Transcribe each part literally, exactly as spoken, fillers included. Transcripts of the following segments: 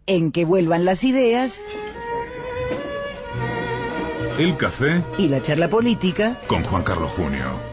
en que vuelvan las ideas, el café y la charla política con Juan Carlos Junio.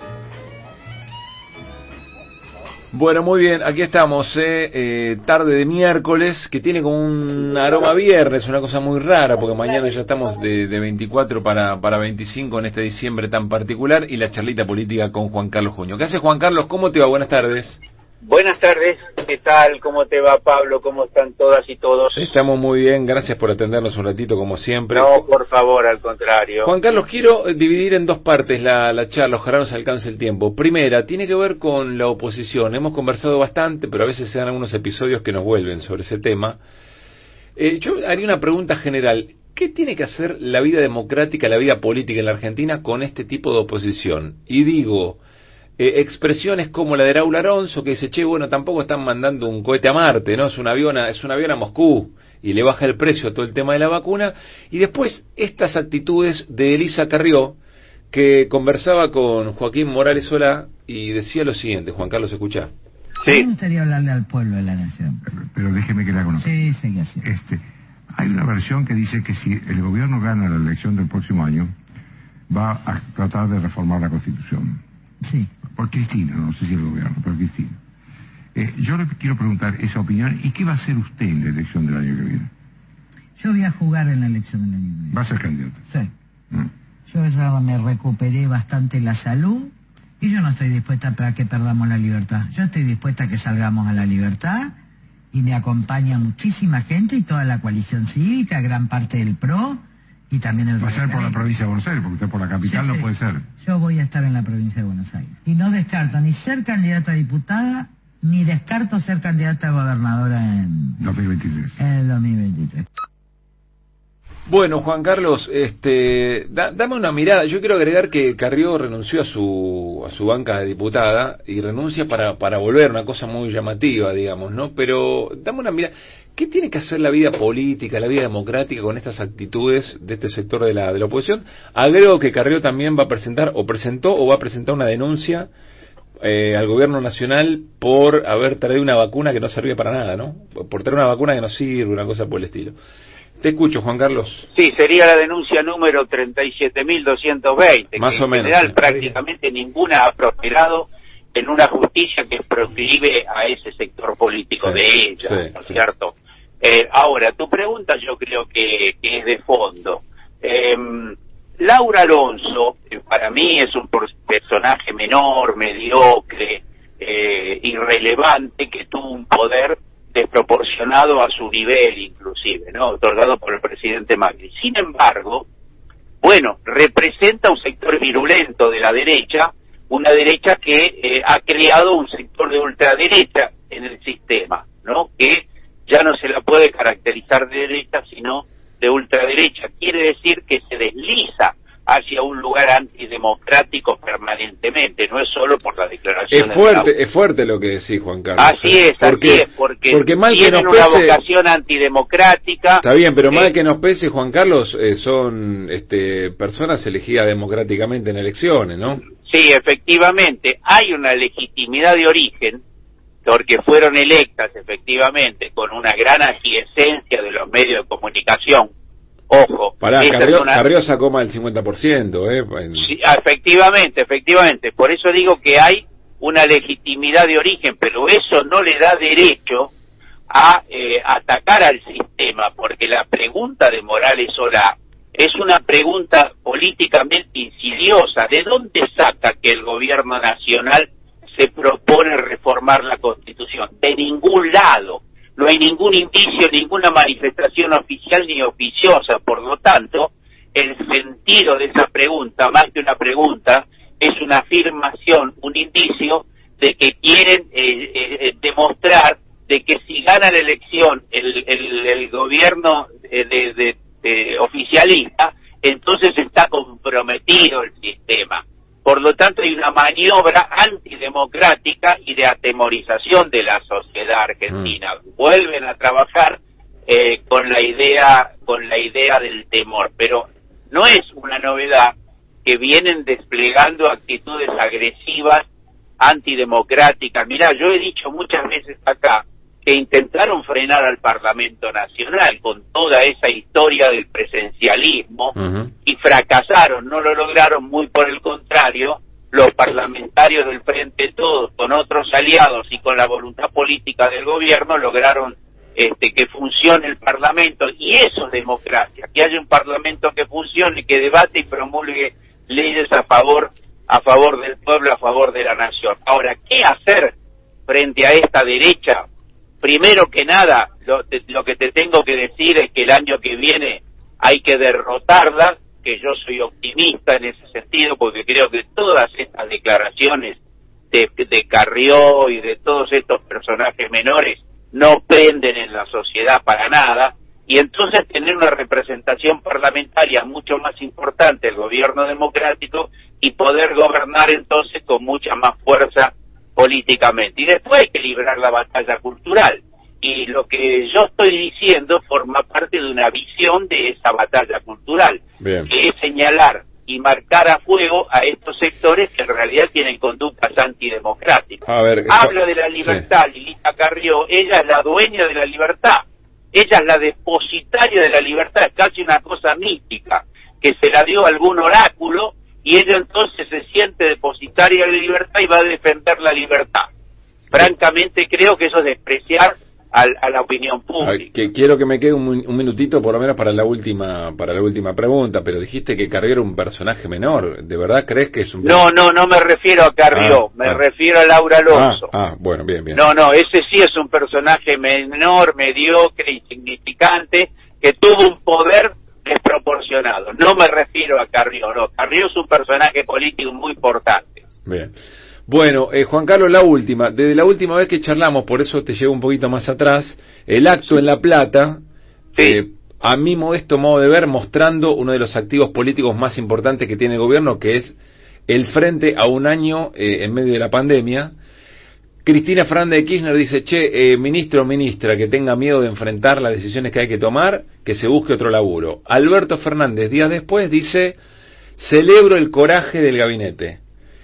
Bueno, muy bien, aquí estamos, eh, eh, tarde de miércoles, que tiene como un aroma viernes, una cosa muy rara, porque mañana ya estamos de, de veinticuatro para, para veinticinco en este diciembre tan particular, y la charlita política con Juan Carlos Junio. ¿Qué haces, Juan Carlos? ¿Cómo te va? Buenas tardes. Buenas tardes, ¿qué tal? ¿Cómo te va, Pablo? ¿Cómo están todas y todos? Estamos muy bien, gracias por atendernos un ratito como siempre. No, por favor, al contrario. Juan Carlos, quiero dividir en dos partes la, la charla, ojalá nos alcance el tiempo. Primera, tiene que ver con la oposición. Hemos conversado bastante, pero a veces se dan algunos episodios que nos vuelven sobre ese tema. Eh, yo haría una pregunta general. ¿Qué tiene que hacer la vida democrática, la vida política en la Argentina con este tipo de oposición? Y digo... Eh, expresiones como la de Raúl Alonso, que dice, che, bueno, tampoco están mandando un cohete a Marte, ¿no? Es un avión a, es un avión a Moscú, y le baja el precio a todo el tema de la vacuna. Y después, estas actitudes de Elisa Carrió, que conversaba con Joaquín Morales Solá, y decía lo siguiente, Juan Carlos, escuchá. Sí. Me gustaría hablarle al pueblo de la nación. Pero, pero déjeme que la conozca. Sí, sí, así. Este, hay una versión que dice que si el gobierno gana la elección del próximo año, va a tratar de reformar la Constitución. Sí. Por Cristina, no sé si el gobierno, pero Cristina. Eh, yo le quiero preguntar esa opinión, ¿y qué va a hacer usted en la elección del año que viene? Yo voy a jugar en la elección del año que viene. ¿Va a ser candidato? Sí. Mm. Yo ya me recuperé bastante la salud y yo no estoy dispuesta para que perdamos la libertad. Yo estoy dispuesta a que salgamos a la libertad y me acompaña muchísima gente y toda la coalición cívica, gran parte del P R O. Y también el va a ser por la provincia de Buenos Aires, porque usted por la capital sí, no sí. puede ser. Yo voy a estar en la provincia de Buenos Aires. Y no descarto ni ser candidata a diputada, ni descarto ser candidata a gobernadora en... dos mil veintitrés. En el dos mil veintitrés. Bueno, Juan Carlos, este, da, dame una mirada. Yo quiero agregar que Carrió renunció a su a su banca de diputada y renuncia para para volver, una cosa muy llamativa, digamos, ¿no? Pero dame una mirada. ¿Qué tiene que hacer la vida política, la vida democrática con estas actitudes de este sector de la de la oposición? Agrego que Carrió también va a presentar, o presentó, o va a presentar una denuncia eh, al gobierno nacional por haber traído una vacuna que no servía para nada, ¿no? Por traer una vacuna que no sirve, una cosa por el estilo. Te escucho, Juan Carlos. Sí, sería la denuncia número treinta y siete mil doscientos veinte. Más que o menos. En general, prácticamente ninguna ha prosperado en una justicia que proscribe a ese sector político sí, de ella, sí, ¿no es sí. cierto? Eh, ahora, tu pregunta yo creo que, que es de fondo. Eh, Laura Alonso, eh, para mí es un personaje menor, mediocre, eh, irrelevante, que tuvo un poder desproporcionado a su nivel inclusive, ¿no? Otorgado por el presidente Macri. Sin embargo, bueno, representa un sector virulento de la derecha, una derecha que eh, ha creado un sector de ultraderecha en el sistema, ¿no? Que ya no se la puede caracterizar de derecha, sino de ultraderecha. Quiere decir que se desliza hacia un lugar antidemocrático permanentemente, no es solo por la declaración. Es fuerte, es fuerte lo que decís, Juan Carlos. Así es, porque, así es, porque, porque mal tienen que nos una pese, vocación antidemocrática. Está bien, pero eh, mal que nos pese, Juan Carlos, eh, son este, personas elegidas democráticamente en elecciones, ¿no? Sí, efectivamente, hay una legitimidad de origen, porque fueron electas efectivamente con una gran aquiescencia de los medios de comunicación. Ojo, Pará, esta Carrió, es una... Carrió sacó más del cincuenta por ciento, ¿eh? En... Sí, efectivamente, efectivamente. Por eso digo que hay una legitimidad de origen, pero eso no le da derecho a eh, atacar al sistema, porque la pregunta de Morales Solá es una pregunta políticamente insidiosa. ¿De dónde saca que el gobierno nacional se propone reformar la Constitución? De ningún lado. No hay ningún indicio, ninguna manifestación oficial ni oficiosa. Por lo tanto, el sentido de esa pregunta, más que una pregunta, es una afirmación, un indicio de que quieren eh, eh, demostrar de que si gana la elección el, el, el gobierno de, de, de, de oficialista, entonces está comprometido el sistema. Por lo tanto, hay una maniobra antidemocrática y de atemorización de la sociedad argentina. Mm. Vuelven a trabajar eh, con la idea, con la idea del temor, pero no es una novedad que vienen desplegando actitudes agresivas, antidemocráticas. Mirá, yo he dicho muchas veces acá que intentaron frenar al Parlamento Nacional con toda esa historia del presencialismo uh-huh. y fracasaron, no lo lograron, muy por el contrario, los parlamentarios del Frente Todos, con otros aliados y con la voluntad política del gobierno, lograron este, que funcione el Parlamento, y eso es democracia, que haya un Parlamento que funcione, que debate y promulgue leyes a favor, a favor del pueblo, a favor de la nación. Ahora, ¿qué hacer frente a esta derecha? Primero que nada, lo, lo que te tengo que decir es que el año que viene hay que derrotarla, que yo soy optimista en ese sentido, porque creo que todas estas declaraciones de, de Carrió y de todos estos personajes menores no prenden en la sociedad para nada, y entonces tener una representación parlamentaria mucho más importante, el gobierno democrático, y poder gobernar entonces con mucha más fuerza políticamente. Y después hay que librar la batalla cultural, y lo que yo estoy diciendo forma parte de una visión de esa batalla cultural. Bien. Que es señalar y marcar a fuego a estos sectores que en realidad tienen conductas antidemocráticas. A ver, habla de la libertad, sí. Lilita Carrió, ella es la dueña de la libertad, ella es la depositaria de la libertad, es casi una cosa mística, que se la dio algún oráculo, y ella entonces se siente depositaria de la libertad y va a defender la libertad. Francamente creo que eso es despreciar a, a la opinión pública. Que quiero que me quede un, un minutito por lo menos para la última para la última pregunta, pero dijiste que Carrió era un personaje menor. ¿De verdad crees que es un...? No, no, no me refiero a Carrió, ah, me ah. refiero a Laura Alonso. Ah, ah, bueno, bien, bien. No, no, ese sí es un personaje menor, mediocre, insignificante, que tuvo un poder desproporcionado. No me refiero a Carrió, no. Carrió es un personaje político muy importante. Bien. Bueno, eh, Juan Carlos, la última. Desde la última vez que charlamos, por eso te llevo un poquito más atrás, el acto en La Plata, sí. eh, a mi modesto modo de ver, mostrando uno de los activos políticos más importantes que tiene el gobierno, que es el frente a un año eh, en medio de la pandemia. Cristina Fernández de Kirchner dice, che, eh, ministro o ministra, que tenga miedo de enfrentar las decisiones que hay que tomar, que se busque otro laburo. Alberto Fernández, días después, dice, celebro el coraje del gabinete.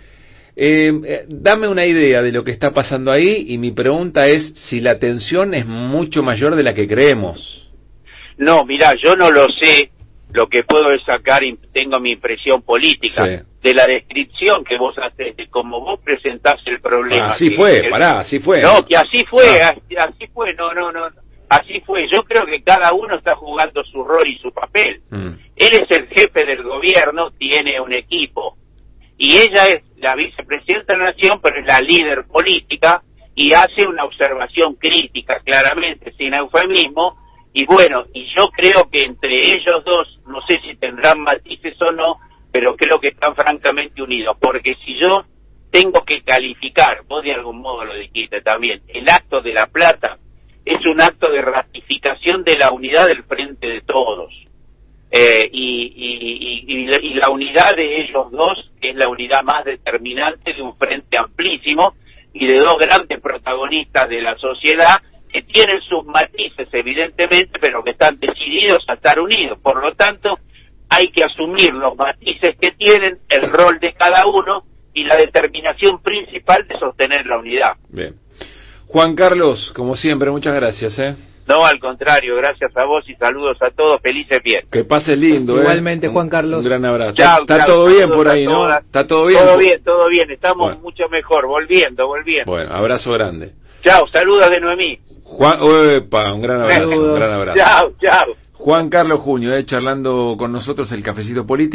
Eh, eh, dame una idea de lo que está pasando ahí, y mi pregunta es si la tensión es mucho mayor de la que creemos. No, mirá, yo no lo sé, lo que puedo es sacar, tengo mi impresión política, sí. de la descripción que vos haces, de cómo vos presentás el problema. Así que, fue, que, pará, así fue. No, que así fue, ah. así, así fue, no, no, no, así fue. Yo creo que cada uno está jugando su rol y su papel. Mm. Él es el jefe del gobierno, tiene un equipo, y ella es la vicepresidenta de la Nación, pero es la líder política, y hace una observación crítica, claramente, sin eufemismo, y bueno, y yo creo que entre ellos dos, no sé si tendrán matices o no, pero creo que están francamente unidos, porque si yo tengo que calificar, vos de algún modo lo dijiste también, el acto de La Plata es un acto de ratificación de la unidad del Frente de Todos. Eh, y, y, y, y la unidad de ellos dos es la unidad más determinante de un frente amplísimo y de dos grandes protagonistas de la sociedad que tienen sus matices evidentemente, pero que están decididos a estar unidos. Por lo tanto, hay que asumir los matices que tienen, el rol de cada uno y la determinación principal de sostener la unidad. Bien. Juan Carlos, como siempre, muchas gracias, ¿eh? No, al contrario, gracias a vos y saludos a todos, felices bien. Que pases lindo, igualmente, eh. Juan Carlos. Un gran abrazo. Chao, está chao, todo bien por ahí, ¿no? Todas. Está todo bien. Todo bien, todo bien, estamos bueno. mucho mejor, volviendo, volviendo. Bueno, abrazo grande. Chao, saludos de Noemí. Juan, epa, un gran abrazo, un gran abrazo. Chao, chao. Juan Carlos Junio, eh, charlando con nosotros el Cafecito Político.